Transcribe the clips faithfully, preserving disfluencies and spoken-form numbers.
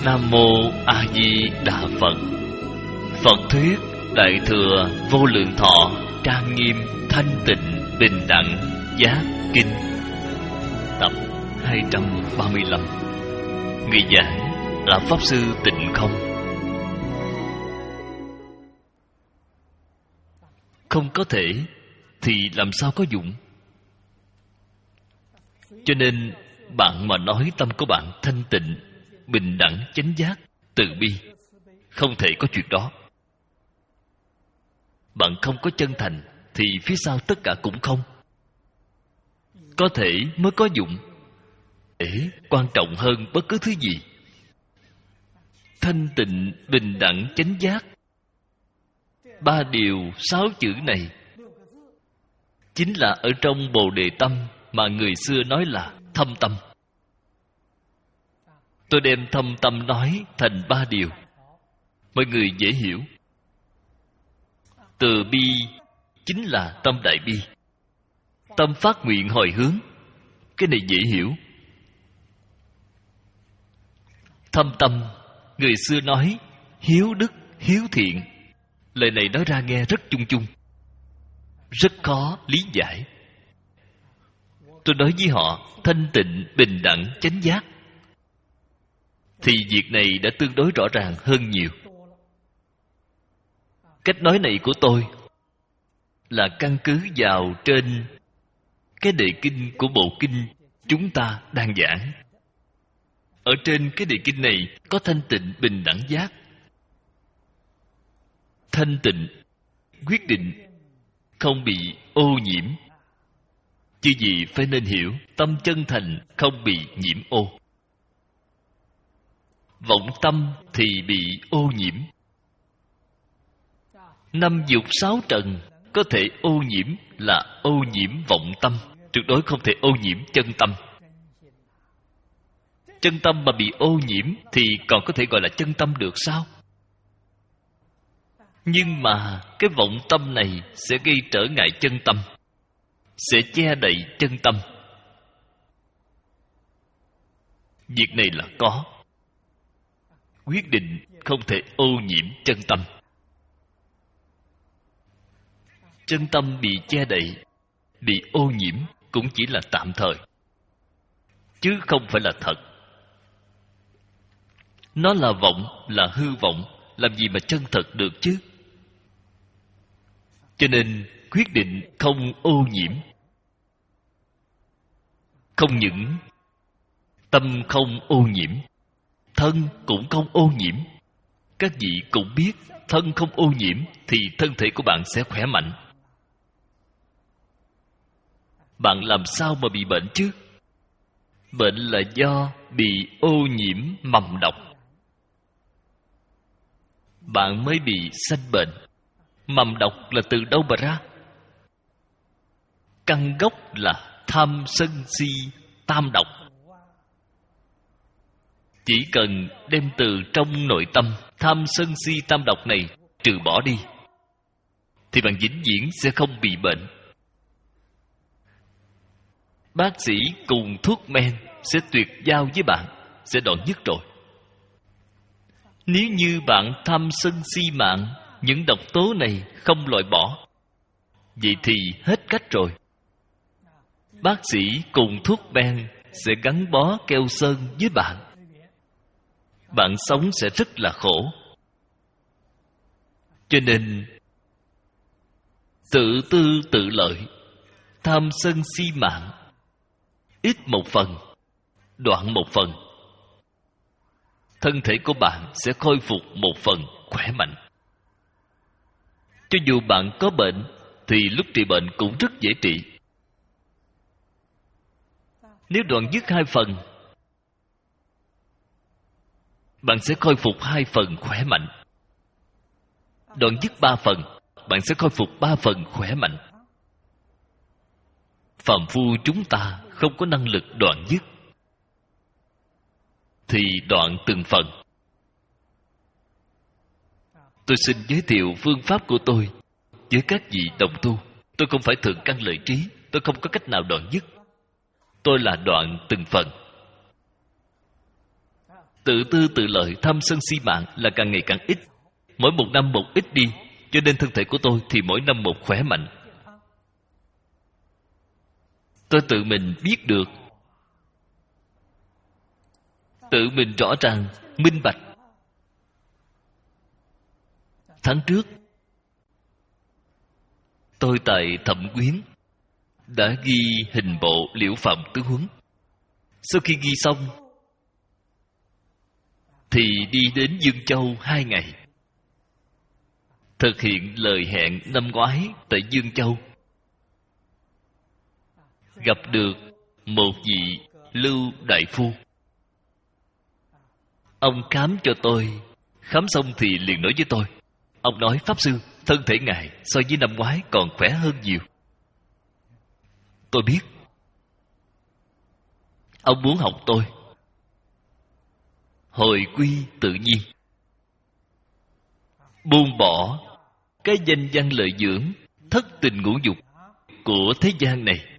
Nam Mô A Di Đà Phật. Phật thuyết Đại Thừa Vô Lượng Thọ Trang Nghiêm Thanh Tịnh Bình Đẳng Giác Kinh, tập hai trăm ba mươi lăm. Người giảng là Pháp Sư Tịnh Không. Không có thể thì làm sao có dụng. Cho nên bạn mà nói tâm của bạn thanh tịnh, bình đẳng, chánh giác, từ bi, không thể có chuyện đó. Bạn không có chân thành thì phía sau tất cả cũng không. Có thể mới có dụng. Để quan trọng hơn bất cứ thứ gì. Thanh tịnh, bình đẳng, chánh giác, ba điều sáu chữ này chính là ở trong Bồ Đề Tâm mà người xưa nói là thâm tâm. Tôi đem thâm tâm nói thành ba điều, mọi người dễ hiểu. Từ bi chính là tâm đại bi, tâm phát nguyện hồi hướng. Cái này dễ hiểu. Thâm tâm, người xưa nói hiếu đức, hiếu thiện. Lời này nói ra nghe rất chung chung, rất khó lý giải. Tôi nói với họ thanh tịnh, bình đẳng, chánh giác, thì việc này đã tương đối rõ ràng hơn nhiều. Cách nói này của tôi là căn cứ vào trên cái đề kinh của bộ kinh chúng ta đang giảng. Ở trên cái đề kinh này có thanh tịnh, bình đẳng giác. Thanh tịnh quyết định không bị ô nhiễm. Chứ gì phải nên hiểu tâm chân thành không bị nhiễm ô. Vọng tâm thì bị ô nhiễm. Năm dục sáu trần có thể ô nhiễm là ô nhiễm vọng tâm, tuyệt đối không thể ô nhiễm chân tâm. Chân tâm mà bị ô nhiễm thì còn có thể gọi là chân tâm được sao? Nhưng mà cái vọng tâm này sẽ gây trở ngại chân tâm, sẽ che đậy chân tâm. Việc này là có. Quyết định không thể ô nhiễm chân tâm. Chân tâm bị che đậy, bị ô nhiễm cũng chỉ là tạm thời, chứ không phải là thật. Nó là vọng, là hư vọng, làm gì mà chân thật được chứ? Cho nên quyết định không ô nhiễm. Không những tâm không ô nhiễm, thân cũng không ô nhiễm. Các vị cũng biết thân không ô nhiễm thì thân thể của bạn sẽ khỏe mạnh. Bạn làm sao mà bị bệnh chứ? Bệnh là do bị ô nhiễm mầm độc. Bạn mới bị sanh bệnh. Mầm độc là từ đâu mà ra? Căn gốc là tham sân si tam độc. Chỉ cần đem từ trong nội tâm tham sân si tam độc này trừ bỏ đi thì bạn vĩnh viễn sẽ không bị bệnh. Bác sĩ cùng thuốc men sẽ tuyệt giao với bạn, sẽ đoạn dứt rồi. Nếu như bạn tham sân si mạng, những độc tố này không loại bỏ, vậy thì hết cách rồi. Bác sĩ cùng thuốc men sẽ gắn bó keo sơn với bạn. Bạn sống sẽ rất là khổ. Cho nên tự tư tự lợi, tham sân si mạng, ít một phần, đoạn một phần, thân thể của bạn sẽ khôi phục một phần khỏe mạnh. Cho dù bạn có bệnh thì lúc trị bệnh cũng rất dễ trị. Nếu đoạn dứt hai phần, bạn sẽ khôi phục hai phần khỏe mạnh. Đoạn dứt ba phần, bạn sẽ khôi phục ba phần khỏe mạnh. Phàm phu chúng ta không có năng lực đoạn dứt, thì đoạn từng phần. Tôi xin giới thiệu phương pháp của tôi với các vị đồng tu. Tôi không phải thượng căn lợi trí, tôi không có cách nào đoạn dứt. Tôi là đoạn từng phần. Tự tư tự lợi, tham sân si mạng là càng ngày càng ít. Mỗi một năm một ít đi, cho nên thân thể của tôi thì mỗi năm một khỏe mạnh. Tôi tự mình biết được, tự mình rõ ràng, minh bạch. Tháng trước, tôi tại Thẩm Quyến đã ghi hình bộ Liễu Phạm Tướng Huấn. Sau khi ghi xong thì đi đến Dương Châu hai ngày, thực hiện lời hẹn năm ngoái tại Dương Châu. Gặp được một vị Lưu đại phu. Ông khám cho tôi. Khám xong thì liền nói với tôi. Ông nói: Pháp Sư, thân thể ngài so với năm ngoái còn khỏe hơn nhiều. Tôi biết ông muốn học tôi hồi quy tự nhiên, buông bỏ cái danh văn lợi dưỡng, thất tình ngũ dục của thế gian này.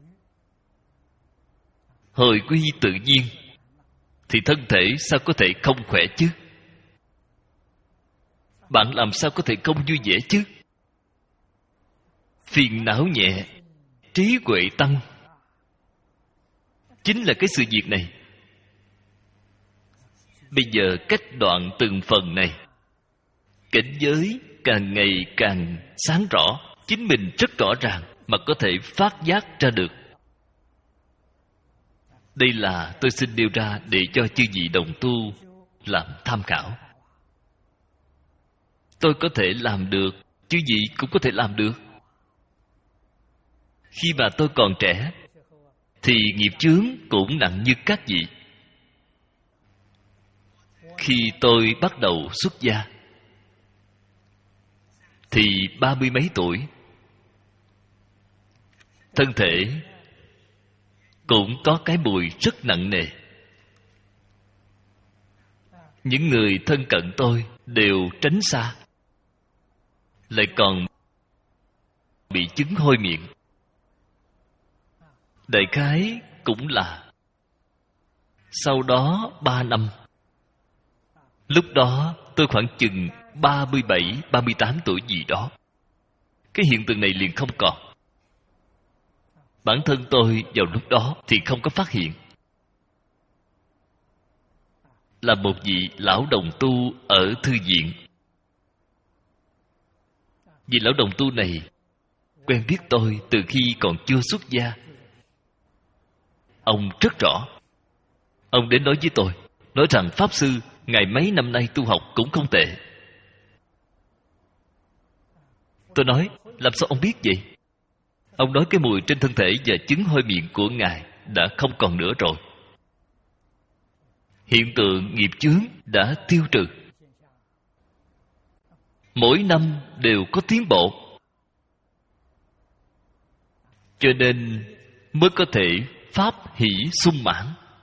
Hồi quy tự nhiên thì thân thể sao có thể không khỏe chứ? Bạn làm sao có thể không vui vẻ chứ? Phiền não nhẹ, trí huệ tăng, chính là cái sự việc này. Bây giờ cách đoạn từng phần này, cảnh giới càng ngày càng sáng rõ. Chính mình rất rõ ràng mà có thể phát giác ra được. Đây là tôi xin nêu ra để cho chư vị đồng tu làm tham khảo. Tôi có thể làm được, chư vị cũng có thể làm được. Khi mà tôi còn trẻ thì nghiệp chướng cũng nặng như các vị. Khi tôi bắt đầu xuất gia thì ba mươi mấy tuổi, thân thể cũng có cái mùi rất nặng nề. Những người thân cận tôi đều tránh xa, lại còn bị chứng hôi miệng. Đại khái cũng là sau đó ba năm. Lúc đó tôi khoảng chừng ba mươi bảy, ba mươi tám tuổi gì đó. Cái hiện tượng này liền không còn. Bản thân tôi vào lúc đó thì không có phát hiện. Là một vị lão đồng tu ở thư viện. Vị lão đồng tu này quen biết tôi từ khi còn chưa xuất gia. Ông rất rõ. Ông đến nói với tôi, nói rằng Pháp Sư, ngài mấy năm nay tu học cũng không tệ. Tôi nói, làm sao ông biết vậy? Ông nói cái mùi trên thân thể và chứng hôi miệng của ngài đã không còn nữa rồi. Hiện tượng nghiệp chướng đã tiêu trừ. Mỗi năm đều có tiến bộ, cho nên mới có thể pháp hỷ sung mãn.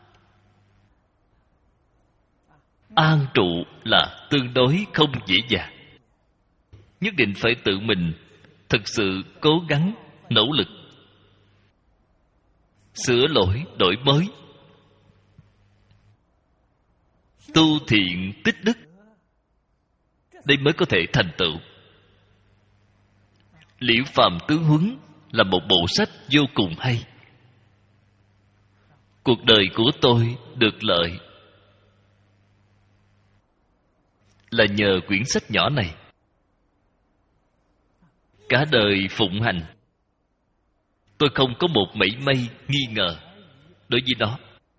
An trụ là tương đối không dễ dàng. Nhất định phải tự mình thực sự cố gắng, nỗ lực, sửa lỗi, đổi mới, tu thiện tích đức. Đây mới có thể thành tựu. Liễu Phàm Tướng Huấn là một bộ sách vô cùng hay. Cuộc đời của tôi được lợi là nhờ quyển sách nhỏ này. Cả đời phụng hành, tôi không có một mảy may nghi ngờ đối với nó.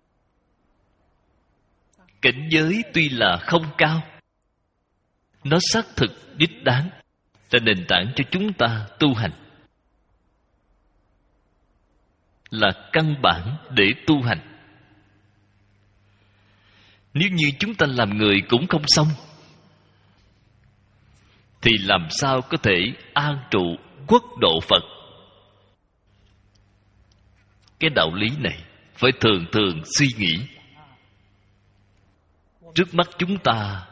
Cảnh giới tuy là không cao, nó xác thực đích đáng, là nền tảng cho chúng ta tu hành, là căn bản để tu hành. Nếu như chúng ta làm người cũng không xong, thì làm sao có thể an trụ quốc độ Phật? Cái đạo lý này phải thường thường suy nghĩ. Trước mắt chúng ta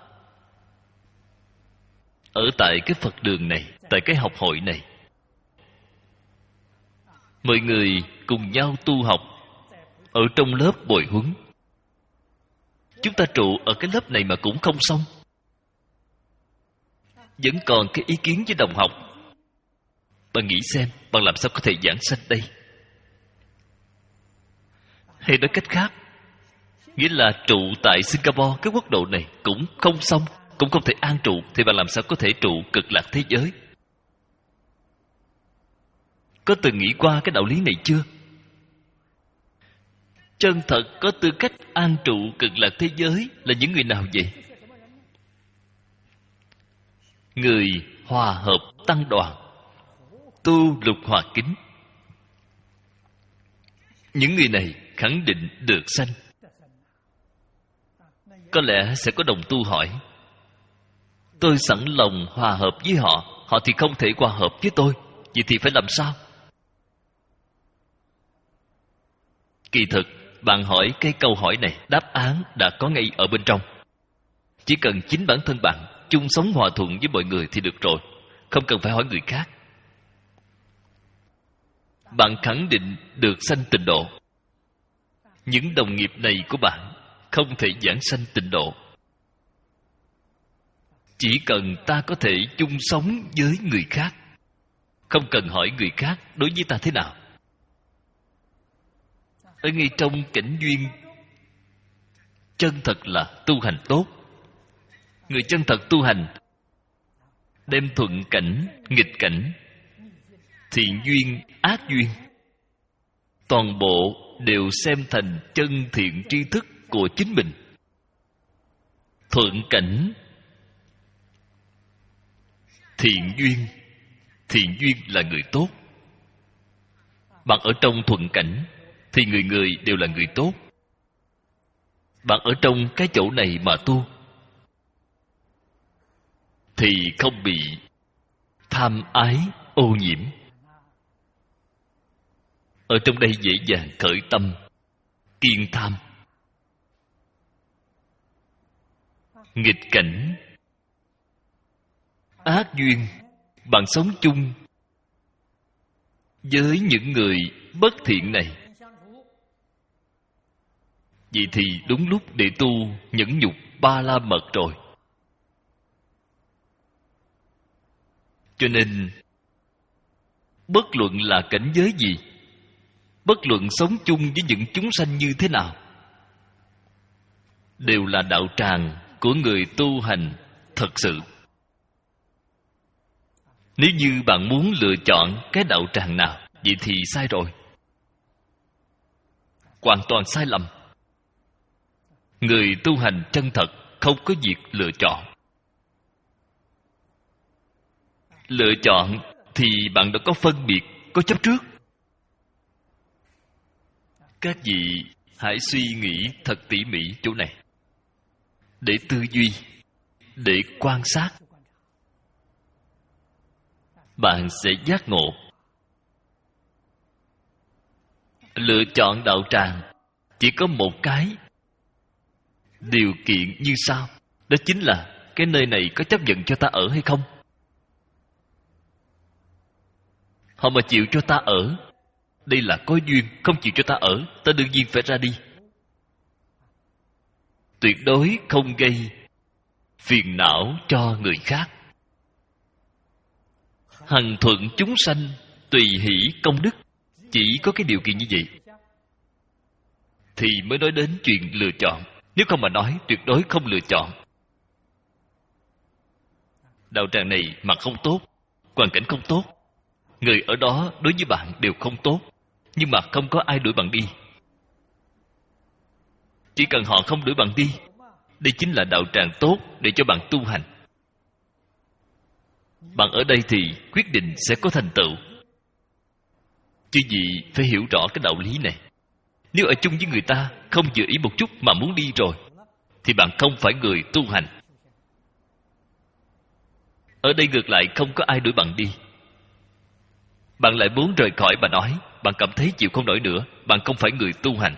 ở tại cái Phật đường này, tại cái học hội này, mọi người cùng nhau tu học ở trong lớp bồi huấn, chúng ta trụ ở cái lớp này mà cũng không xong. Vẫn còn cái ý kiến với đồng học. Bạn nghĩ xem, bạn làm sao có thể giảng sanh đây? Hay nói cách khác, nghĩa là trụ tại Singapore, cái quốc độ này cũng không xong, cũng không thể an trụ, thì bạn làm sao có thể trụ cực lạc thế giới? Có từng nghĩ qua cái đạo lý này chưa? Chân thật có tư cách an trụ cực lạc thế giới là những người nào vậy? Người hòa hợp tăng đoàn, tu lục hòa kính. Những người này khẳng định được sanh. Có lẽ sẽ có đồng tu hỏi, tôi sẵn lòng hòa hợp với họ, họ thì không thể hòa hợp với tôi, vậy thì phải làm sao? Kỳ thực, bạn hỏi cái câu hỏi này, đáp án đã có ngay ở bên trong. Chỉ cần chính bản thân bạn chung sống hòa thuận với mọi người thì được rồi, không cần phải hỏi người khác. Bạn khẳng định được sanh tịnh độ. Những đồng nghiệp này của bạn không thể giảng sanh tịnh độ. Chỉ cần ta có thể chung sống với người khác, không cần hỏi người khác đối với ta thế nào. Ở ngay trong cảnh duyên, chân thật là tu hành tốt. Người chân thật tu hành, đem thuận cảnh, nghịch cảnh, thiện duyên, ác duyên, toàn bộ đều xem thành chân thiện tri thức của chính mình. Thuận cảnh, thiện duyên. Thiện duyên là người tốt. Bạn ở trong thuận cảnh thì người người đều là người tốt. Bạn ở trong cái chỗ này mà tu thì không bị tham ái ô nhiễm. Ở trong đây dễ dàng khởi tâm kiên tham. Nghịch cảnh, ác duyên, bạn sống chung với những người bất thiện này, vậy thì đúng lúc để tu nhẫn nhục ba la mật rồi. Cho nên bất luận là cảnh giới gì, bất luận sống chung với những chúng sanh như thế nào, đều là đạo tràng của người tu hành thật sự. Nếu như bạn muốn lựa chọn cái đạo tràng nào, vậy thì sai rồi, hoàn toàn sai lầm. Người tu hành chân thật không có việc lựa chọn. Lựa chọn thì bạn đã có phân biệt, có chấp trước. Các vị hãy suy nghĩ thật tỉ mỉ chỗ này, để tư duy, để quan sát. Bạn sẽ giác ngộ. Lựa chọn đạo tràng chỉ có một cái điều kiện như sau, đó chính là cái nơi này có chấp nhận cho ta ở hay không. Họ mà chịu cho ta ở, đây là có duyên. Không chịu cho ta ở, ta đương nhiên phải ra đi. Tuyệt đối không gây phiền não cho người khác. Hằng thuận chúng sanh, tùy hỷ công đức. Chỉ có cái điều kiện như vậy thì mới nói đến chuyện lựa chọn. Nếu không mà nói, tuyệt đối không lựa chọn. Đạo tràng này mà không tốt, hoàn cảnh không tốt, người ở đó đối với bạn đều không tốt, nhưng mà không có ai đuổi bạn đi. Chỉ cần họ không đuổi bạn đi, đây chính là đạo tràng tốt để cho bạn tu hành. Bạn ở đây thì quyết định sẽ có thành tựu. Chứ gì phải hiểu rõ cái đạo lý này. Nếu ở chung với người ta không vừa ý một chút mà muốn đi rồi, thì bạn không phải người tu hành. Ở đây ngược lại không có ai đuổi bạn đi, bạn lại muốn rời khỏi mà nói, bạn cảm thấy chịu không nổi nữa, bạn không phải người tu hành.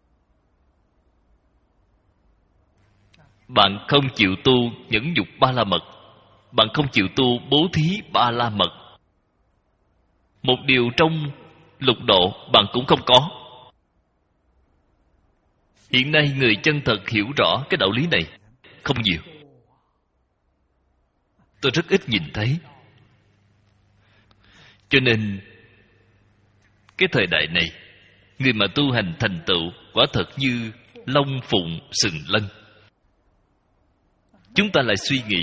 Bạn không chịu tu nhẫn nhục ba la mật, bạn không chịu tu bố thí ba la mật. Một điều trong lục độ bạn cũng không có. Hiện nay người chân thật hiểu rõ cái đạo lý này không nhiều. Tôi rất ít nhìn thấy. Cho nên cái thời đại này, người mà tu hành thành tựu quả thật như long phụng sừng lân. Chúng ta lại suy nghĩ,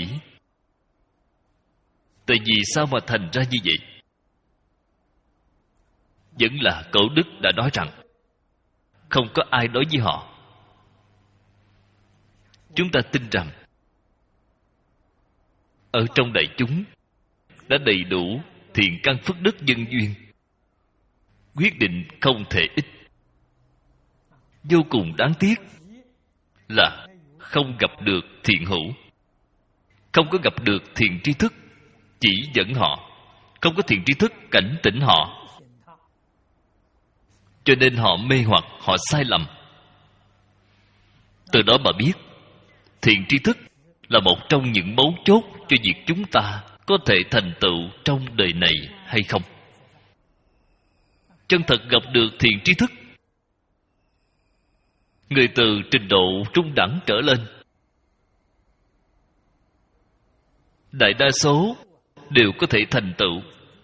tại vì sao mà thành ra như vậy? Vẫn là Cổ Đức đã nói rằng không có ai đối với họ. Chúng ta tin rằng ở trong đại chúng đã đầy đủ thiện căn phước đức nhân duyên, quyết định không thể ít. Vô cùng đáng tiếc là không gặp được thiện hữu, không có gặp được thiện tri thức chỉ dẫn họ, không có thiện tri thức cảnh tỉnh họ, cho nên họ mê hoặc, họ sai lầm. Từ đó mà biết thiện tri thức là một trong những mấu chốt cho việc chúng ta có thể thành tựu trong đời này hay không. Chân thật gặp được thiện tri thức, người từ trình độ trung đẳng trở lên, đại đa số đều có thể thành tựu.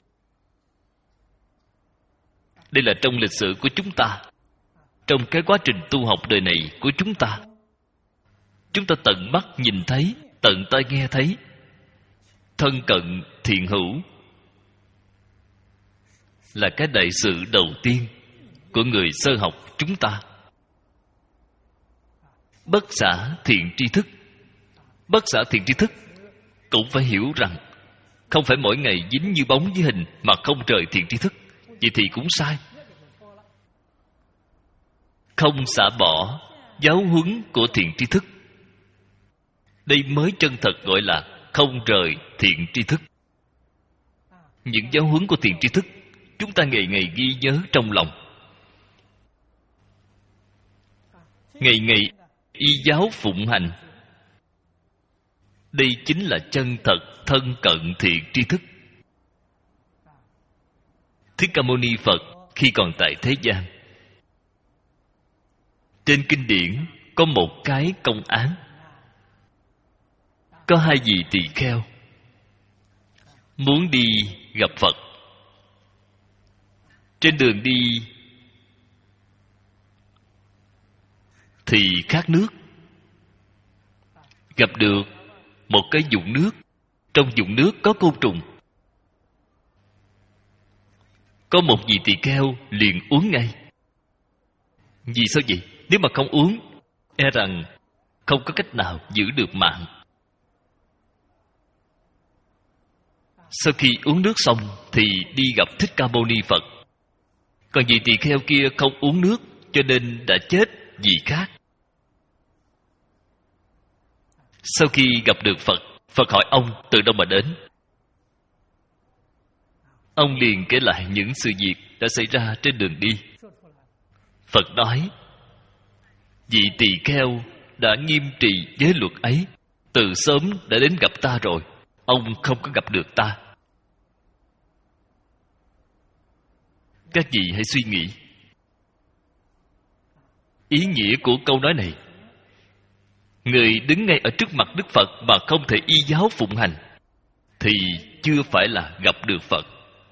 Đây là trong lịch sử của chúng ta, trong cái quá trình tu học đời này của chúng ta. Chúng ta tận mắt nhìn thấy, tận tai nghe thấy, thân cận thiện hữu là cái đại sự đầu tiên của người sơ học chúng ta. Bất xả thiện tri thức. Bất xả thiện tri thức cũng phải hiểu rằng không phải mỗi ngày dính như bóng với hình mà không rời thiện tri thức. Vậy thì cũng sai. Không xả bỏ giáo huấn của thiện tri thức, đây mới chân thật gọi là không rời thiện tri thức. Những giáo huấn của thiện tri thức chúng ta ngày ngày ghi nhớ trong lòng, ngày ngày y giáo phụng hành. Đây chính là chân thật thân cận thiện tri thức. Thích Ca Mâu Ni Phật khi còn tại thế gian, trên kinh điển có một cái công án. Có hai vị tỳ kheo muốn đi gặp Phật. Trên đường đi thì khát nước, gặp được một cái vũng nước. Trong vũng nước có côn trùng. Có một vị tỳ kheo liền uống ngay. Vì sao vậy? Nếu mà không uống, e rằng không có cách nào giữ được mạng. Sau khi uống nước xong thì đi gặp Thích Ca Mâu Ni Phật. Còn vị tỳ kheo kia không uống nước, cho nên đã chết vì khát. Sau khi gặp được Phật, Phật hỏi ông từ đâu mà đến. Ông liền kể lại những sự việc đã xảy ra trên đường đi. Phật nói, vị tỳ kheo đã nghiêm trì giới luật ấy, từ sớm đã đến gặp ta rồi, ông không có gặp được ta. Các vị hãy suy nghĩ ý nghĩa của câu nói này. Người đứng ngay ở trước mặt Đức Phật mà không thể y giáo phụng hành thì chưa phải là gặp được Phật.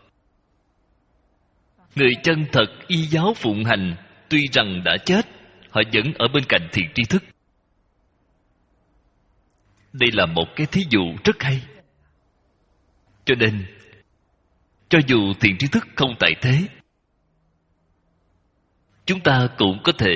Người chân thật y giáo phụng hành, tuy rằng đã chết, họ vẫn ở bên cạnh thiện tri thức. Đây là một cái thí dụ rất hay. Cho nên, cho dù thiện tri thức không tại thế, chúng ta cũng có thể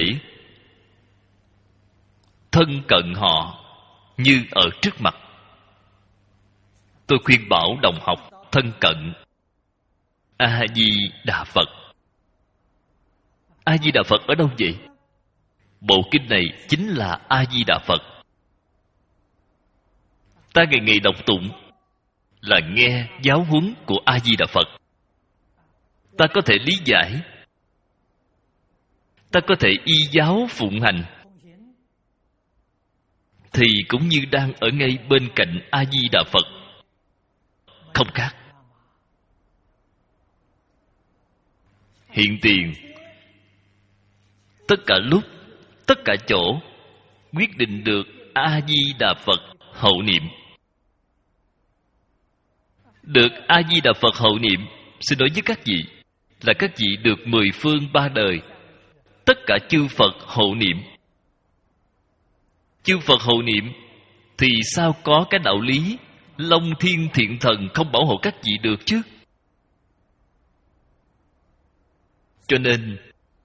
thân cận họ như ở trước mặt. Tôi khuyên bảo đồng học thân cận A Di Đà Phật. A Di Đà Phật ở đâu vậy? Bộ kinh này chính là A Di Đà Phật. Ta ngày ngày đọc tụng là nghe giáo huấn của A Di Đà Phật. Ta có thể lý giải, ta có thể y giáo phụng hành, thì cũng như đang ở ngay bên cạnh A Di Đà Phật, không khác. Hiện tiền tất cả lúc tất cả chỗ quyết định được A Di Đà Phật hậu niệm. Được A Di Đà Phật hậu niệm, xin nói với các vị là các vị được mười phương ba đời tất cả chư Phật hậu niệm. Chư Phật hậu niệm thì sao có cái đạo lý Long Thiên Thiện Thần không bảo hộ các vị được chứ? Cho nên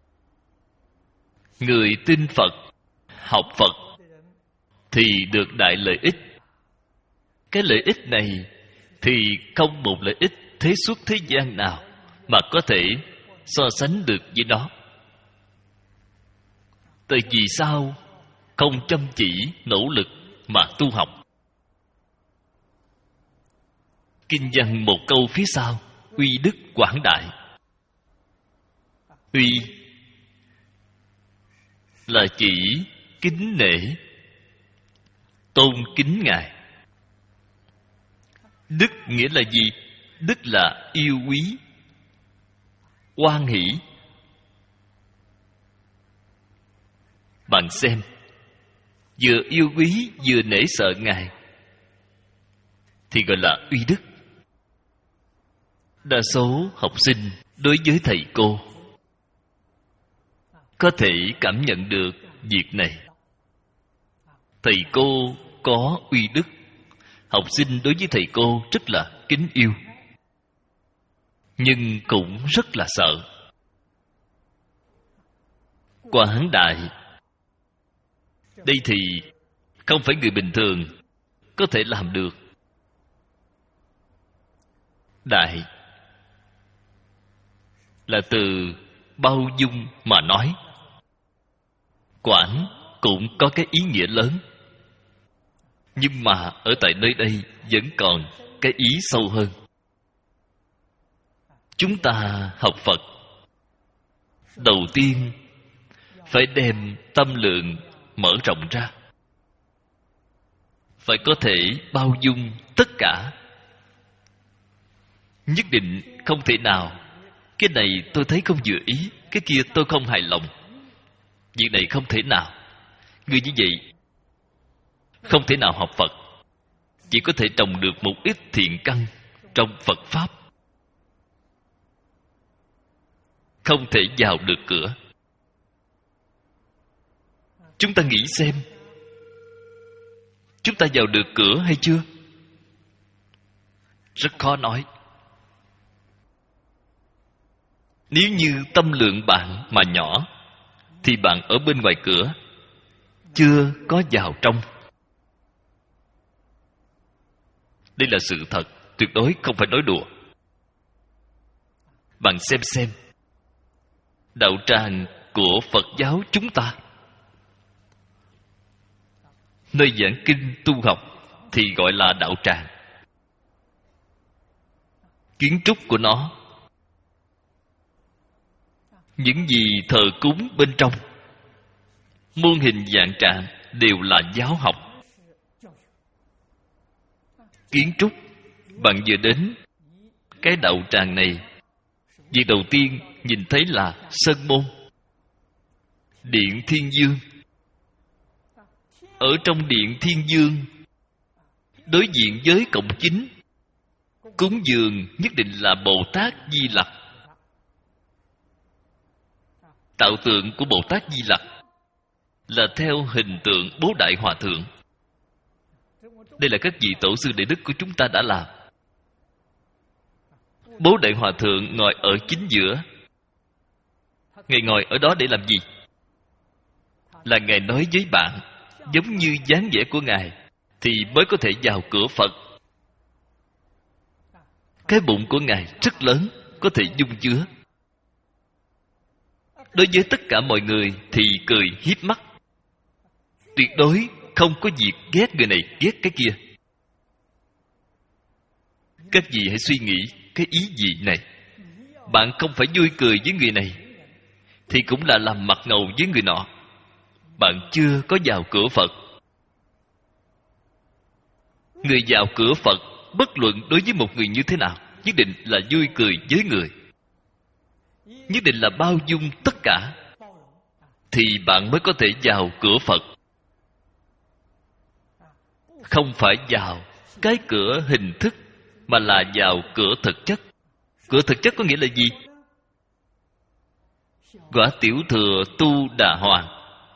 người tin Phật, học Phật thì được đại lợi ích. Cái lợi ích này thì không một lợi ích thế xuất thế gian nào mà có thể so sánh được với nó. Tại vì sao không chăm chỉ nỗ lực mà tu học? Kinh văn một câu phía sau: uy đức quảng đại. Uy là chỉ kính nể, tôn kính Ngài. Đức nghĩa là gì? Đức là yêu quý, hoan hỷ. Bạn xem, vừa yêu quý vừa nể sợ Ngài thì gọi là uy đức. Đa số học sinh đối với thầy cô có thể cảm nhận được việc này. Thầy cô có uy đức, học sinh đối với thầy cô rất là kính yêu, nhưng cũng rất là sợ. Quảng đại, đây thì không phải người bình thường có thể làm được. Đại là từ bao dung mà nói. Quảng cũng có cái ý nghĩa lớn, nhưng mà ở tại nơi đây vẫn còn cái ý sâu hơn. Chúng ta học Phật, đầu tiên phải đem tâm lượng mở rộng ra, phải có thể bao dung tất cả. Nhất định không thể nào cái này tôi thấy không vừa ý, cái kia tôi không hài lòng. Việc này không thể nào. Người như vậy không thể nào học Phật. Chỉ có thể trồng được một ít thiện căn trong Phật Pháp, không thể vào được cửa. Chúng ta nghĩ xem, chúng ta vào được cửa hay chưa? Rất khó nói. Nếu như tâm lượng bạn mà nhỏ thì bạn ở bên ngoài cửa, chưa có vào trong. Đây là sự thật, tuyệt đối không phải nói đùa. Bạn xem xem, đạo tràng của Phật giáo chúng ta, nơi giảng kinh tu học thì gọi là đạo tràng. Kiến trúc của nó, những gì thờ cúng bên trong, muôn hình vạn trạng đều là giáo học. Kiến trúc, bạn vừa đến cái đạo tràng này, việc đầu tiên nhìn thấy là sân môn, điện Thiên Dương. Ở trong điện Thiên Dương, đối diện với cổng chính, cúng dường nhất định là Bồ Tát Di Lặc. Tạo tượng của Bồ Tát Di Lặc là theo hình tượng Bố Đại Hòa Thượng. Đây là các vị tổ sư đại đức của chúng ta đã làm. Bố Đại Hòa Thượng ngồi ở chính giữa. Ngài ngồi ở đó để làm gì? Là Ngài nói với bạn, giống như dáng vẻ của Ngài thì mới có thể vào cửa Phật. Cái bụng của Ngài rất lớn, có thể dung chứa. Đối với tất cả mọi người thì cười hiếp mắt, tuyệt đối không có việc ghét người này ghét cái kia. Các vị hãy suy nghĩ cái ý gì này. Bạn không phải vui cười với người này thì cũng là làm mặt ngầu với người nọ. Bạn chưa có vào cửa Phật. Người vào cửa Phật, bất luận đối với một người như thế nào, nhất định là vui cười với người, nhất định là bao dung tất cả. thì bạn mới có thể vào cửa Phật. Không phải vào cái cửa hình thức, mà là vào cửa thực chất. Cửa thực chất có nghĩa là gì? Quả Tiểu Thừa Tu Đà Hoàng,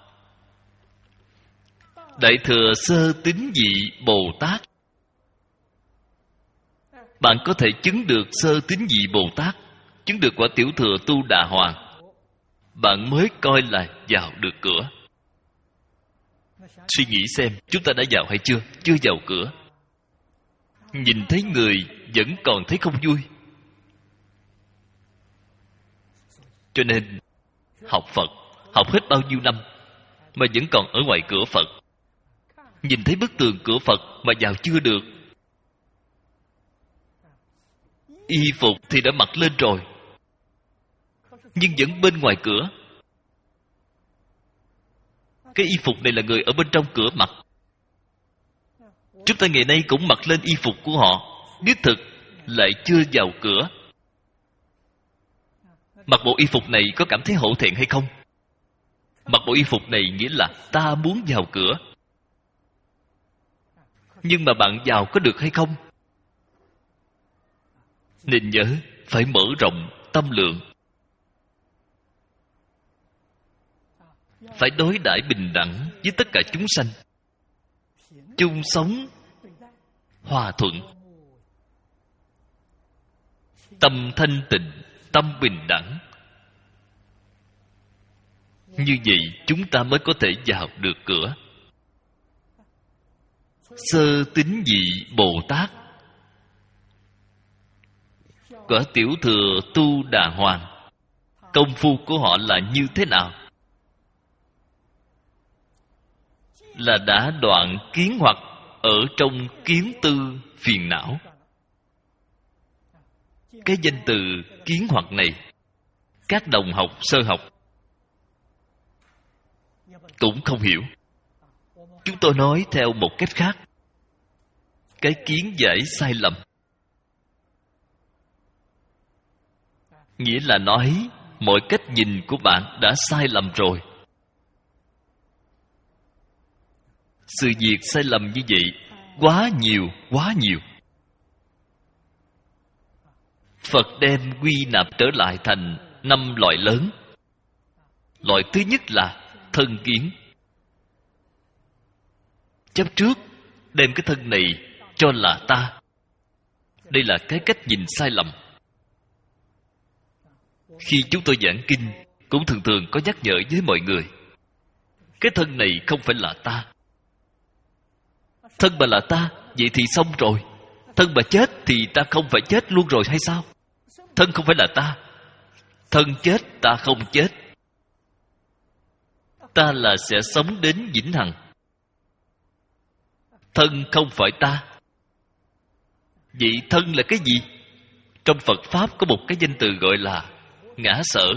Đại Thừa Sơ Tín Dị Bồ Tát. Bạn có thể chứng được Sơ Tín Dị Bồ Tát, chứng được quả Tiểu Thừa Tu Đà Hoàng, bạn mới coi là vào được cửa. Suy nghĩ xem, chúng ta đã vào hay chưa? Chưa vào cửa. Nhìn thấy người vẫn còn thấy không vui. Cho nên học Phật, học hết bao nhiêu năm mà vẫn còn ở ngoài cửa Phật. Nhìn thấy bức tường cửa Phật mà vào chưa được. Y phục thì đã mặc lên rồi, nhưng vẫn bên ngoài cửa. Cái y phục này là người ở bên trong cửa mặc. Chúng ta ngày nay cũng mặc lên y phục của họ, đích thực lại chưa vào cửa. Mặc bộ y phục này có cảm thấy hổ thẹn hay không? Mặc bộ y phục này nghĩa là ta muốn vào cửa. Nhưng mà bạn vào có được hay không? Nên nhớ, phải mở rộng tâm lượng, phải đối đãi bình đẳng với tất cả chúng sanh, chung sống hòa thuận, tâm thanh tịnh, tâm bình đẳng. Như vậy chúng ta mới có thể vào được cửa. Sơ Tín Dị Bồ Tát, quả Tiểu Thừa Tu Đà Hoàng, công phu của họ là như thế nào? Là đã đoạn kiến hoặc ở trong kiến tư phiền não. Cái danh từ kiến hoặc này, các đồng học sơ học cũng không hiểu. Chúng tôi nói theo một cách khác, cái kiến giải sai lầm. Nghĩa là nói mọi cách nhìn của bạn đã sai lầm rồi. Sự việc sai lầm như vậy quá nhiều, quá nhiều. Phật đem quy nạp trở lại thành năm loại lớn. Loại thứ nhất là thân kiến. Chấp trước đem cái thân này cho là ta. Đây là cái cách nhìn sai lầm. Khi chúng tôi giảng kinh, cũng thường thường có nhắc nhở với mọi người, cái thân này không phải là ta. Thân mà là ta, vậy thì xong rồi. Thân mà chết thì ta không phải chết luôn rồi hay sao? Thân không phải là ta. Thân chết ta không chết. Ta là sẽ sống đến vĩnh hằng. Thân không phải ta. Vậy thân là cái gì? Trong Phật Pháp có một cái danh từ gọi là ngã sở.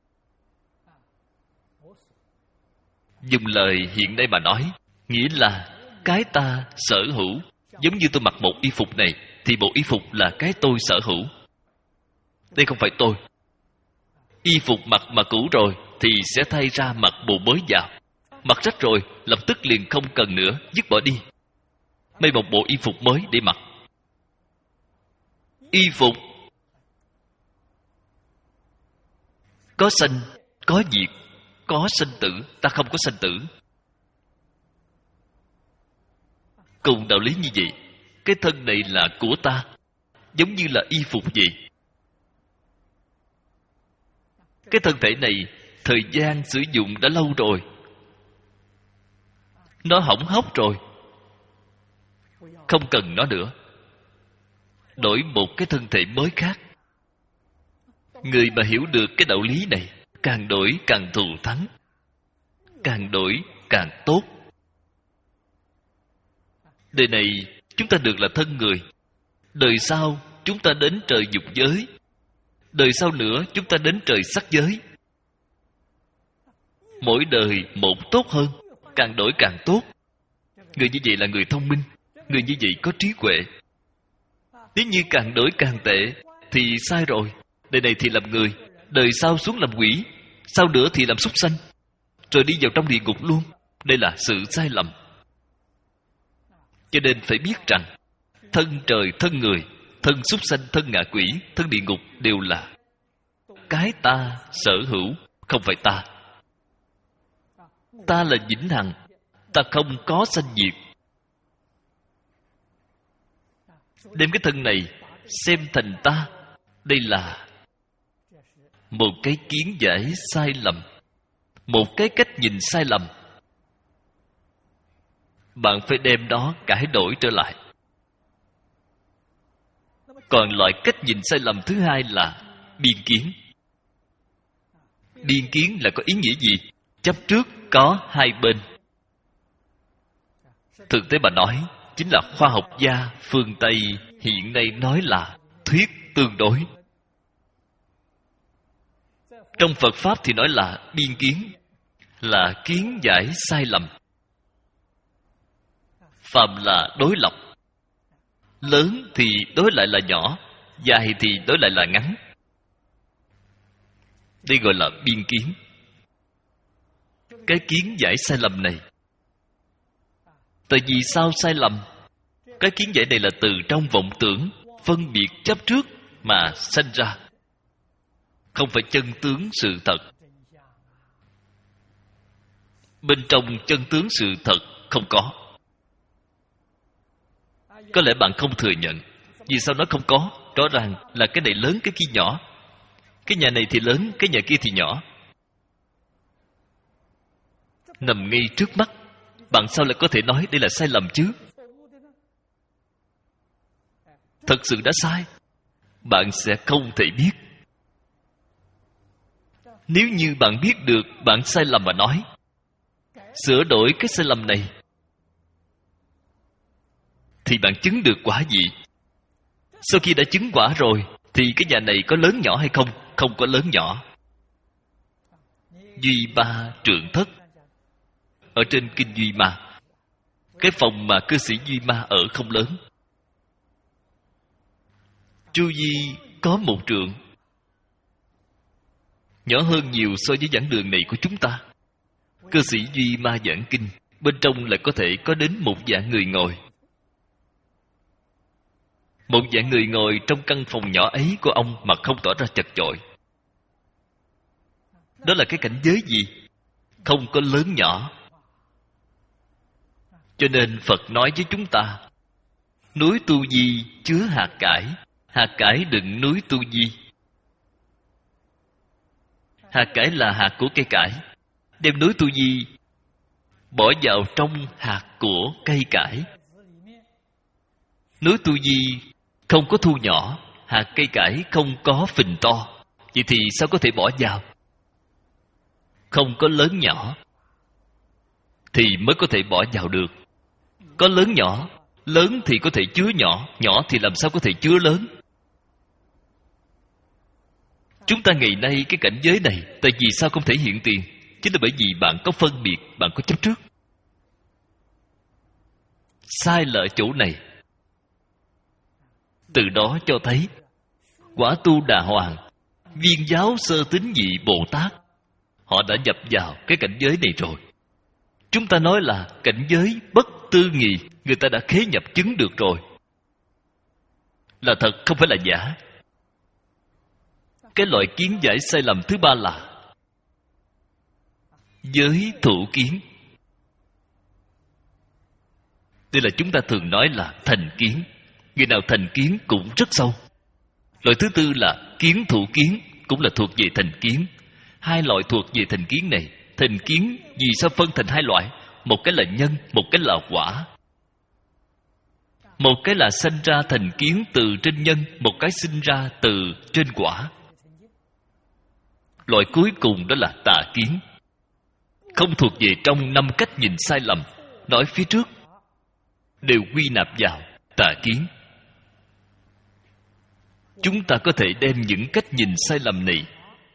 Dùng lời hiện nay mà nói, nghĩa là cái ta sở hữu. Giống như tôi mặc một y phục này, thì bộ y phục là cái tôi sở hữu. Đây không phải tôi. Y phục mặc mà cũ rồi thì sẽ thay ra mặc bộ mới vào. Mặc rách rồi lập tức liền không cần nữa, dứt bỏ đi, may một bộ y phục mới để mặc. Y phục có sanh, có diệt, có sanh tử. Ta không có sanh tử. Cùng đạo lý như vậy, cái thân này là của ta, giống như là y phục vậy. Cái thân thể này thời gian sử dụng đã lâu rồi, nó hỏng hóc rồi, không cần nó nữa, đổi một cái thân thể mới khác. Người mà hiểu được cái đạo lý này, càng đổi càng thù thắng, càng đổi càng tốt. Đời này chúng ta được là thân người, đời sau chúng ta đến trời dục giới, đời sau nữa chúng ta đến trời sắc giới. Mỗi đời một tốt hơn, càng đổi càng tốt. Người như vậy là người thông minh, người như vậy có trí huệ. Nếu như càng đổi càng tệ thì sai rồi. Đời này thì làm người, đời sau xuống làm quỷ, sau nữa thì làm súc sanh. rồi đi vào trong địa ngục luôn. Đây là sự sai lầm. Cho nên phải biết rằng thân trời, thân người, thân súc sanh, thân ngạ quỷ, thân địa ngục đều là cái ta sở hữu, không phải ta. Ta là vĩnh hằng, ta không có sanh diệt. Đem cái thân này xem thành ta, đây là một cái kiến giải sai lầm, một cái cách nhìn sai lầm. Bạn phải đem đó cải đổi trở lại. Còn loại cách nhìn sai lầm thứ hai là biên kiến. Biên kiến là có ý nghĩa gì? Chấp trước có hai bên. Thực tế mà nói, chính là khoa học gia phương Tây hiện nay nói là thuyết tương đối. Trong Phật Pháp thì nói là biên kiến, là kiến giải sai lầm. Phàm là đối lập. Lớn thì đối lại là nhỏ, dài thì đối lại là ngắn. Đây gọi là biên kiến. Cái kiến giải sai lầm này, tại vì sao sai lầm? Cái kiến giải này là từ trong vọng tưởng, phân biệt chấp trước mà sanh ra, không phải chân tướng sự thật. Bên trong chân tướng sự thật không có. Có lẽ bạn không thừa nhận. Vì sao nó không có? Rõ ràng là cái này lớn, cái kia nhỏ. Cái nhà này thì lớn, cái nhà kia thì nhỏ. Nằm ngay trước mắt, bạn sao lại có thể nói đây là sai lầm chứ? Thật sự đã sai, bạn sẽ không thể biết. Nếu như bạn biết được bạn sai lầm mà nói, sửa đổi cái sai lầm này, thì bạn chứng được quả gì? Sau khi đã chứng quả rồi, thì cái nhà này có lớn nhỏ hay không? Không có lớn nhỏ. Duy ba trượng thất. Ở trên kinh Duy Ma, cái phòng mà cư sĩ Duy Ma ở không lớn. Chu vi có một trượng, nhỏ hơn nhiều so với giảng đường này của chúng ta. Cư sĩ Duy Ma giảng kinh, bên trong lại có thể có đến một vạn người ngồi. Một vạn người ngồi trong căn phòng nhỏ ấy của ông mà không tỏ ra chật chội. Đó là cái cảnh giới gì? Không có lớn nhỏ. Cho nên Phật nói với chúng ta, núi Tu Di chứa hạt cải, hạt cải đựng núi Tu Di. Hạt cải là hạt của cây cải, đem núi Tu Di bỏ vào trong hạt của cây cải. Núi Tu Di không có thu nhỏ, hạt cây cải không có phình to, vậy thì sao có thể bỏ vào? Không có lớn nhỏ thì mới có thể bỏ vào được. Có lớn nhỏ, lớn thì có thể chứa nhỏ, nhỏ thì làm sao có thể chứa lớn? Chúng ta ngày nay cái cảnh giới này, tại vì sao không thể hiện tiền? Chính là bởi vì bạn có phân biệt, bạn có chấp trước. Sai là ở chỗ này. Từ đó cho thấy Quả Tu Đà Hoàng, Viên Giáo Sơ Tín Nhị Bồ Tát, họ đã nhập vào cái cảnh giới này rồi. Chúng ta nói là cảnh giới bất tư nghì, người ta đã khế nhập chứng được rồi. Là thật, không phải là giả. Cái loại kiến giải sai lầm thứ ba là giới thủ kiến. Đây là chúng ta thường nói là thành kiến. Người nào thành kiến cũng rất sâu. Loại thứ tư là kiến thủ kiến, cũng là thuộc về thành kiến. Hai loại thuộc về thành kiến này. Thành kiến vì sao phân thành hai loại? Một cái là nhân, một cái là quả. Một cái là sinh ra thành kiến từ trên nhân, một cái sinh ra từ trên quả. Loại cuối cùng đó là tà kiến, không thuộc về trong năm cách nhìn sai lầm nói phía trước, đều quy nạp vào tà kiến. Chúng ta có thể đem những cách nhìn sai lầm này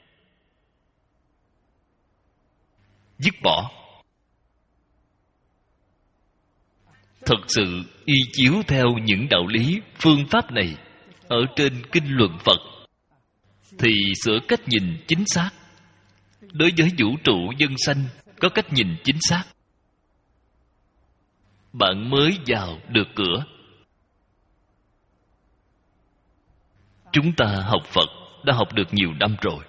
dứt bỏ. Thật sự y chiếu theo những đạo lý, phương pháp này ở trên kinh luận Phật, thì sửa cách nhìn chính xác. Đối với vũ trụ dân sanh, có cách nhìn chính xác, bạn mới vào được cửa. Chúng ta học Phật đã học được nhiều năm rồi.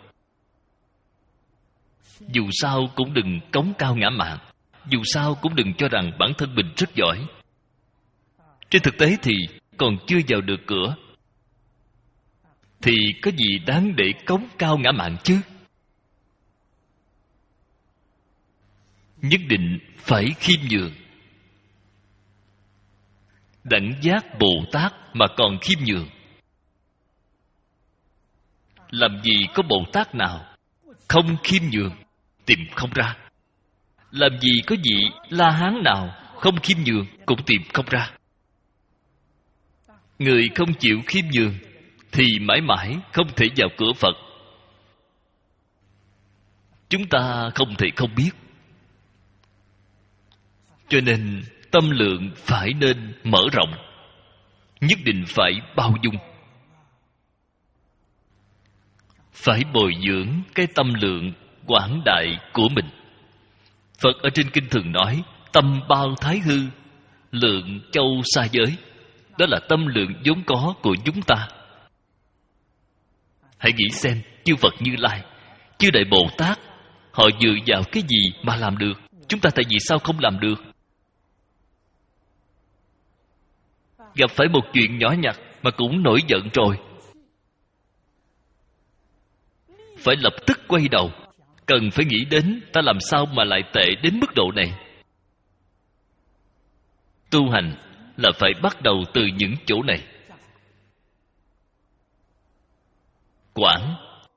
Dù sao cũng đừng cống cao ngã mạn, dù sao cũng đừng cho rằng bản thân mình rất giỏi. Trên thực tế thì còn chưa vào được cửa, thì có gì đáng để cống cao ngã mạn chứ? Nhất định phải khiêm nhường. Đẳng giác Bồ Tát mà còn khiêm nhường. Làm gì có Bồ Tát nào không khiêm nhường, tìm không ra. Làm gì có vị La Hán nào không khiêm nhường, cũng tìm không ra. Người không chịu khiêm nhường thì mãi mãi không thể vào cửa Phật. Chúng ta không thể không biết. Cho nên tâm lượng phải nên mở rộng, nhất định phải bao dung, phải bồi dưỡng cái tâm lượng quảng đại của mình. Phật ở trên kinh thường nói tâm bao thái hư, lượng châu xa giới. Đó là tâm lượng vốn có của chúng ta. Hãy nghĩ xem, chư Phật Như Lai, chư Đại Bồ Tát, họ dựa vào cái gì mà làm được? Chúng ta tại vì sao không làm được? Gặp phải một chuyện nhỏ nhặt mà cũng nổi giận rồi, phải lập tức quay đầu, cần phải nghĩ đến ta làm sao mà lại tệ đến mức độ này. Tu hành là phải bắt đầu từ những chỗ này. Quảng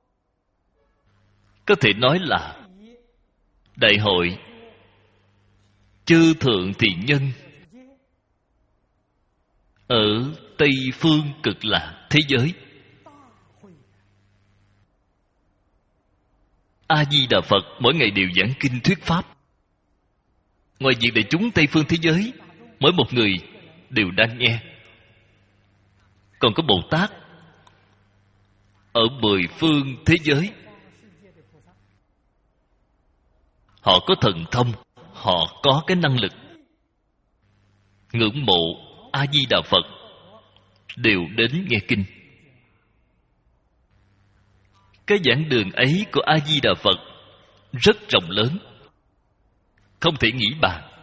có thể nói là đại hội chư thượng thiện nhân ở Tây Phương Cực Lạc thế giới. A Di Đà Phật mỗi ngày đều giảng kinh thuyết pháp. Ngoài việc đại chúng Tây Phương thế giới, mỗi một người đều đang nghe. Còn có Bồ Tát ở mười phương thế giới, họ có thần thông, họ có cái năng lực ngưỡng mộ A Di Đà Phật, đều đến nghe kinh. Cái giảng đường ấy của A Di Đà Phật rất rộng lớn, không thể nghĩ bàn.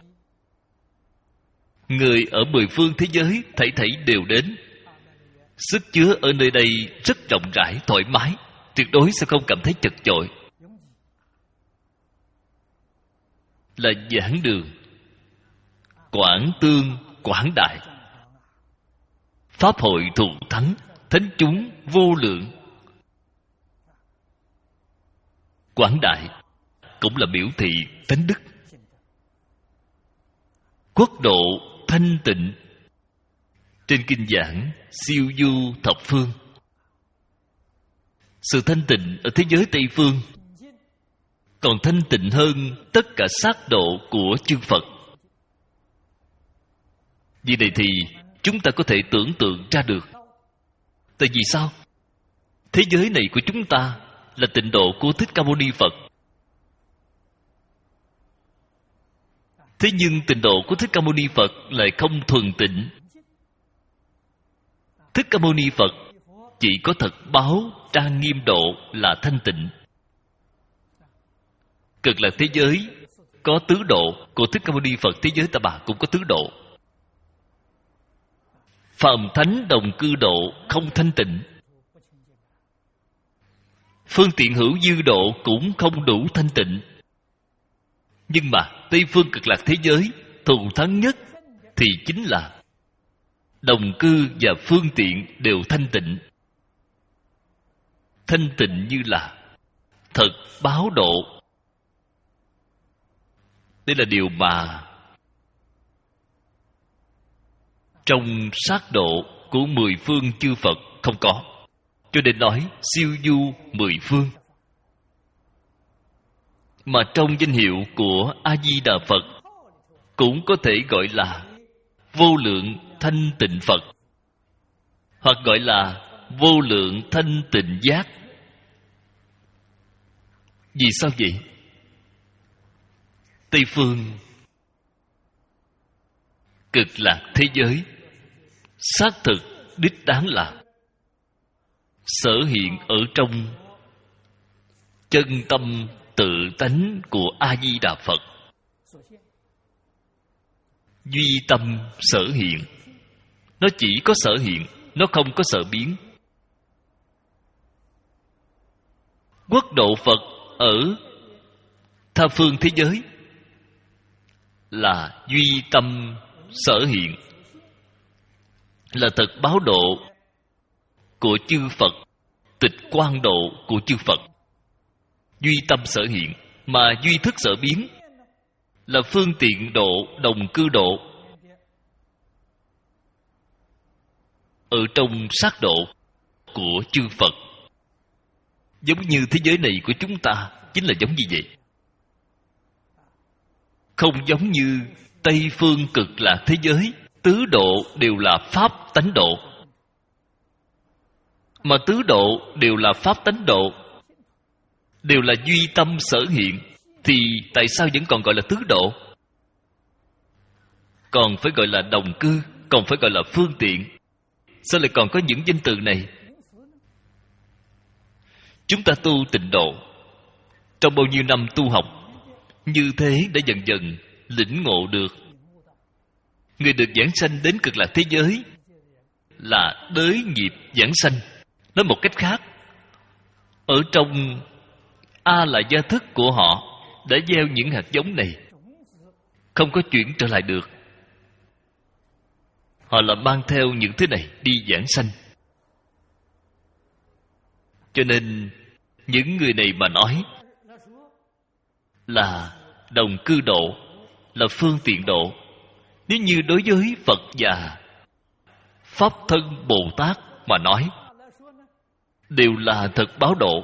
Người ở mười phương thế giới thảy thảy đều đến. Sức chứa ở nơi đây rất rộng rãi, thoải mái, tuyệt đối sẽ không cảm thấy chật chội. Là giảng đường quảng tương quảng đại, pháp hội thù thắng, thánh chúng vô lượng. Quảng đại cũng là biểu thị tánh đức. Quốc độ thanh tịnh. Trên kinh giảng siêu du thập phương, sự thanh tịnh ở thế giới Tây Phương còn thanh tịnh hơn tất cả sát độ của chư Phật. Vì này thì chúng ta có thể tưởng tượng ra được. Tại vì sao? Thế giới này của chúng ta là tịnh độ của Thích Ca Mâu Ni Phật. Thế nhưng tịnh độ của Thích Ca Mâu Ni Phật lại không thuần tịnh. Thích Ca Mâu Ni Phật chỉ có thật báo trang nghiêm độ là thanh tịnh. Cực lạc thế giới có tứ độ, của Thích Ca Mâu Ni Phật thế giới Ta Bà cũng có tứ độ. Phàm thánh đồng cư độ không thanh tịnh, phương tiện hữu dư độ cũng không đủ thanh tịnh. Nhưng mà Tây Phương Cực Lạc thế giới thù thắng nhất thì chính là đồng cư và phương tiện đều thanh tịnh. Thanh tịnh như là thật báo độ. Đây là điều mà trong sát độ của mười phương chư Phật không có. Cho nên nói siêu du mười phương. Mà trong danh hiệu của A-di-đà Phật cũng có thể gọi là vô lượng thanh tịnh Phật, hoặc gọi là vô lượng thanh tịnh giác. Vì sao vậy? Tây phương cực lạc thế giới xác thực đích đáng là sở hiện ở trong chân tâm tự tánh của A Di Đà Phật. Duy tâm sở hiện, nó chỉ có sở hiện, nó không có sở biến. Quốc độ Phật ở tha phương thế giới là duy tâm sở hiện, là thật báo độ của chư Phật, tịch quan độ của chư Phật. Duy tâm sở hiện, mà duy thức sở biến là phương tiện độ, đồng cư độ. Ở trong sát độ của chư Phật, giống như thế giới này của chúng ta chính là giống như vậy. Không giống như Tây phương cực lạc thế giới, tứ độ đều là pháp tánh độ. Mà tứ độ đều là pháp tánh độ, đều là duy tâm sở hiện, thì tại sao vẫn còn gọi là tứ độ? Còn phải gọi là đồng cư, còn phải gọi là phương tiện. Sao lại còn có những danh từ này? Chúng ta tu tịnh độ, trong bao nhiêu năm tu học, như thế đã dần dần lĩnh ngộ được. Người được giảng sanh đến cực lạc thế giới là đới nghiệp giảng sanh. Nói một cách khác, ở trong A là gia thức của họ đã gieo những hạt giống này, không có chuyển trở lại được. Họ là mang theo những thứ này đi giảng sanh. Cho nên những người này mà nói là đồng cư độ, là phương tiện độ, nếu như đối với Phật và Pháp Thân Bồ Tát mà nói, đều là thật báo độ.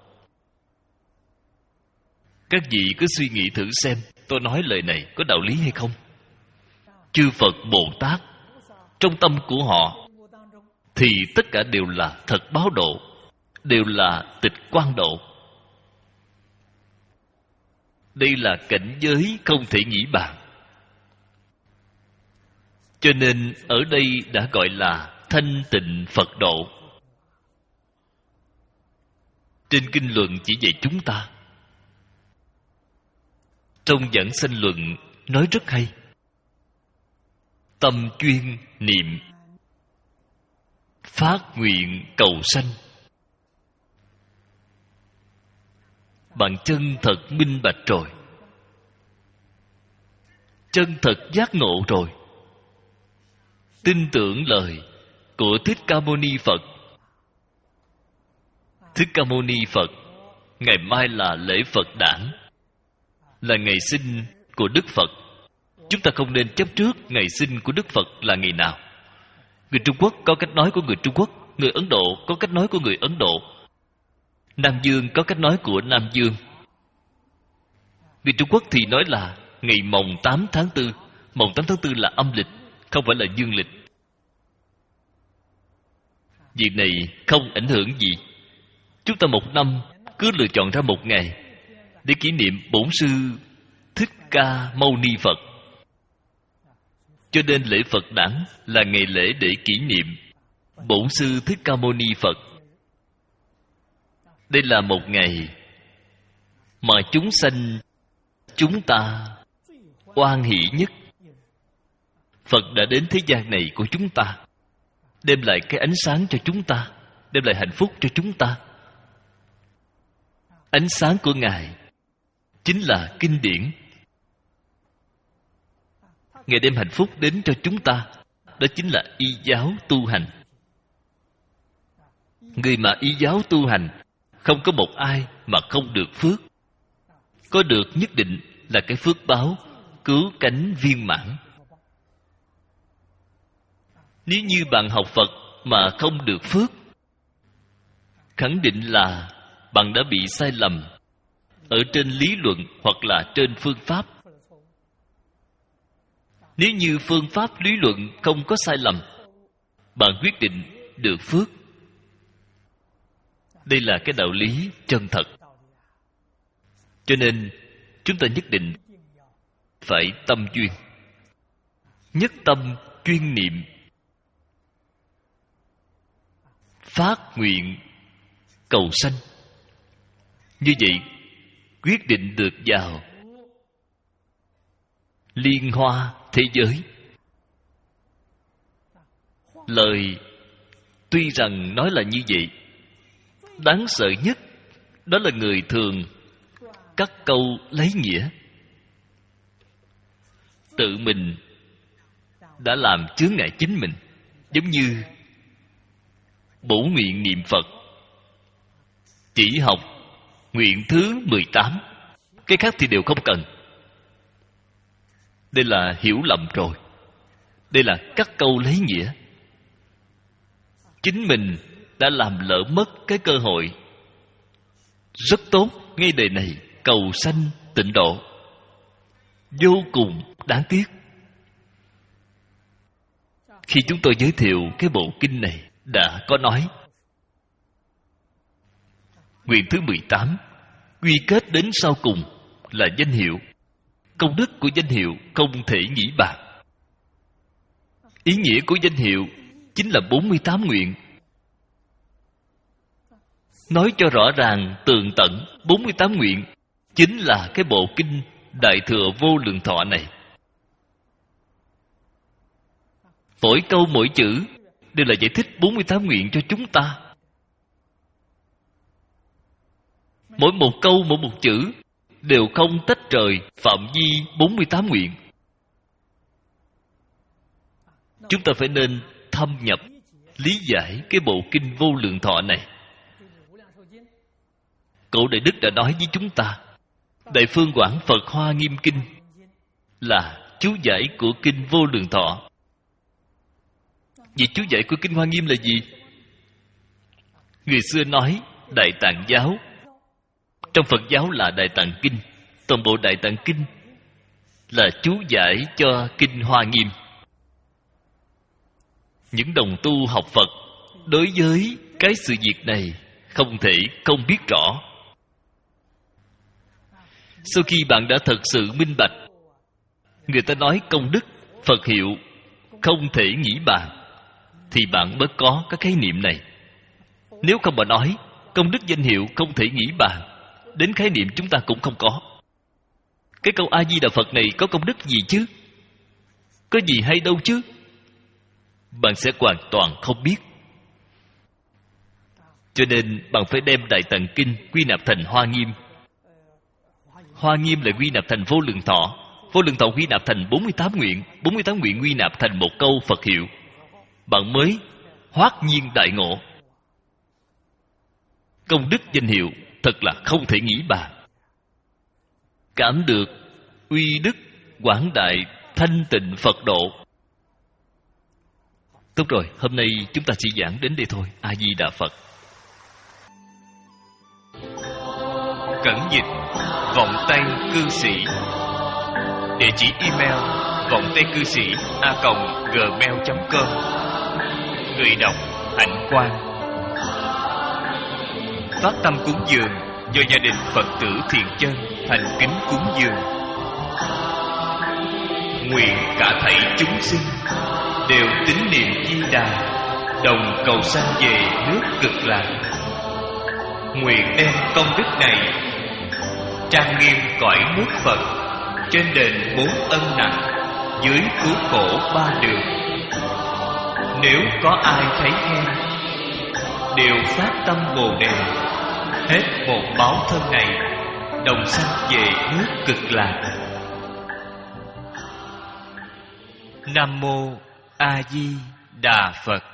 Các vị cứ suy nghĩ thử xem, tôi nói lời này có đạo lý hay không? Chư Phật Bồ Tát, trong tâm của họ thì tất cả đều là thật báo độ, đều là tịch quan độ. Đây là cảnh giới không thể nghĩ bàn. Cho nên ở đây đã gọi là thanh tịnh Phật độ. Trên kinh luận chỉ dạy chúng ta. Trong giảng sanh luận nói rất hay. Tâm chuyên niệm, phát nguyện cầu sanh. Bạn chân thật minh bạch rồi, chân thật giác ngộ rồi, tin tưởng lời của Thích Ca Mâu Ni Phật. Thích Ca Mâu Ni Phật ngày mai là lễ Phật đản, là ngày sinh của Đức Phật. Chúng ta không nên chấp trước ngày sinh của Đức Phật là ngày nào. Người Trung Quốc có cách nói của người Trung Quốc, người Ấn Độ có cách nói của người Ấn Độ, Nam Dương có cách nói của Nam Dương. Người Trung Quốc thì nói là ngày mồng tám tháng tư. Mồng tám tháng tư là âm lịch, không phải là dương lịch. Việc này không ảnh hưởng gì. Chúng ta một năm cứ lựa chọn ra một ngày để kỷ niệm Bổn Sư Thích Ca Mâu Ni Phật. Cho nên lễ Phật đản là ngày lễ để kỷ niệm Bổn Sư Thích Ca Mâu Ni Phật. Đây là một ngày mà chúng sanh chúng ta oan hỷ nhất. Phật đã đến thế gian này của chúng ta, đem lại cái ánh sáng cho chúng ta, đem lại hạnh phúc cho chúng ta. Ánh sáng của Ngài chính là kinh điển. Ngài đem hạnh phúc đến cho chúng ta, đó chính là y giáo tu hành. Người mà y giáo tu hành, không có một ai mà không được phước. Có được nhất định là cái phước báo cứu cánh viên mãn. Nếu như bạn học Phật mà không được phước, khẳng định là bạn đã bị sai lầm ở trên lý luận hoặc là trên phương pháp. Nếu như phương pháp lý luận không có sai lầm, bạn quyết định được phước. Đây là cái đạo lý chân thật. Cho nên chúng ta nhất định phải tâm chuyên, nhất tâm chuyên niệm, phát nguyện cầu sanh. Như vậy quyết định được vào liên hoa thế giới. Lời tuy rằng nói là như vậy, đáng sợ nhất đó là người thường cắt câu lấy nghĩa, tự mình đã làm chướng ngại chính mình. Giống như bổ nguyện niệm Phật, chỉ học nguyện thứ mười tám, cái khác thì đều không cần. Đây là hiểu lầm rồi. Đây là cắt câu lấy nghĩa. Chính mình đã làm lỡ mất cái cơ hội rất tốt ngay đời này cầu sanh tịnh độ, vô cùng đáng tiếc. Khi chúng tôi giới thiệu cái bộ kinh này đã có nói, nguyện thứ mười tám quy kết đến sau cùng là danh hiệu. Công đức của danh hiệu không thể nghĩ bàn. Ý nghĩa của danh hiệu chính là bốn mươi tám nguyện. Nói cho rõ ràng tường tận, bốn mươi tám nguyện chính là cái bộ kinh Đại Thừa Vô Lượng Thọ này. Mỗi câu mỗi chữ đều là giải thích bốn mươi tám nguyện cho chúng ta. Mỗi một câu mỗi một chữ đều không tách rời phạm vi bốn mươi tám nguyện. Chúng ta phải nên thâm nhập lý giải cái bộ kinh Vô Lượng Thọ này. Cổ Đại Đức đã nói với chúng ta, Đại Phương Quảng Phật Hoa Nghiêm Kinh là chú giải của kinh Vô Lượng Thọ. Vì chú giải của kinh Hoa Nghiêm là gì? Người xưa nói Đại Tạng Giáo, trong Phật giáo là Đại Tạng Kinh. Toàn bộ Đại Tạng Kinh là chú giải cho kinh Hoa Nghiêm. Những đồng tu học Phật đối với cái sự việc này không thể không biết rõ. Sau khi bạn đã thật sự minh bạch, người ta nói công đức Phật hiệu không thể nghĩ bàn, thì bạn mới có cái khái niệm này. Nếu không mà nói công đức danh hiệu không thể nghĩ bàn, đến khái niệm chúng ta cũng không có. Cái câu A Di Đà Phật này có công đức gì chứ? Có gì hay đâu chứ? Bạn sẽ hoàn toàn không biết. Cho nên bạn phải đem Đại Tạng Kinh quy nạp thành Hoa Nghiêm. Hoa Nghiêm lại quy nạp thành Vô Lượng Thọ. Vô Lượng Thọ quy nạp thành bốn mươi tám nguyện. bốn mươi tám nguyện quy nạp thành một câu Phật hiệu. Bạn mới hoát nhiên đại ngộ. Công đức danh hiệu thật là không thể nghĩ bàn. Cảm được uy đức quảng đại thanh tịnh Phật độ. Tốt rồi, hôm nay chúng ta chỉ giảng đến đây thôi. A Di Đà Phật. Cẩn dịch vọng tay cư sĩ. Địa chỉ email vọng tay cư sĩ a còng gmail chấm com. Người đọc Hạnh Quang. Phát tâm cúng dường do gia đình Phật tử Thiện Chân thành kính cúng dường. Nguyện cả thảy chúng sinh đều tín niệm Di Đà, đồng cầu sanh về nước Cực Lạc. Nguyện đem công đức này trang nghiêm cõi nước Phật, trên đền bốn ân nặng, dưới cứu khổ ba đường. Nếu có ai thấy khen, đều phát tâm Bồ Đề, hết một báo thân này, đồng sanh về nước Cực Lạc. Nam mô A Di Đà Phật.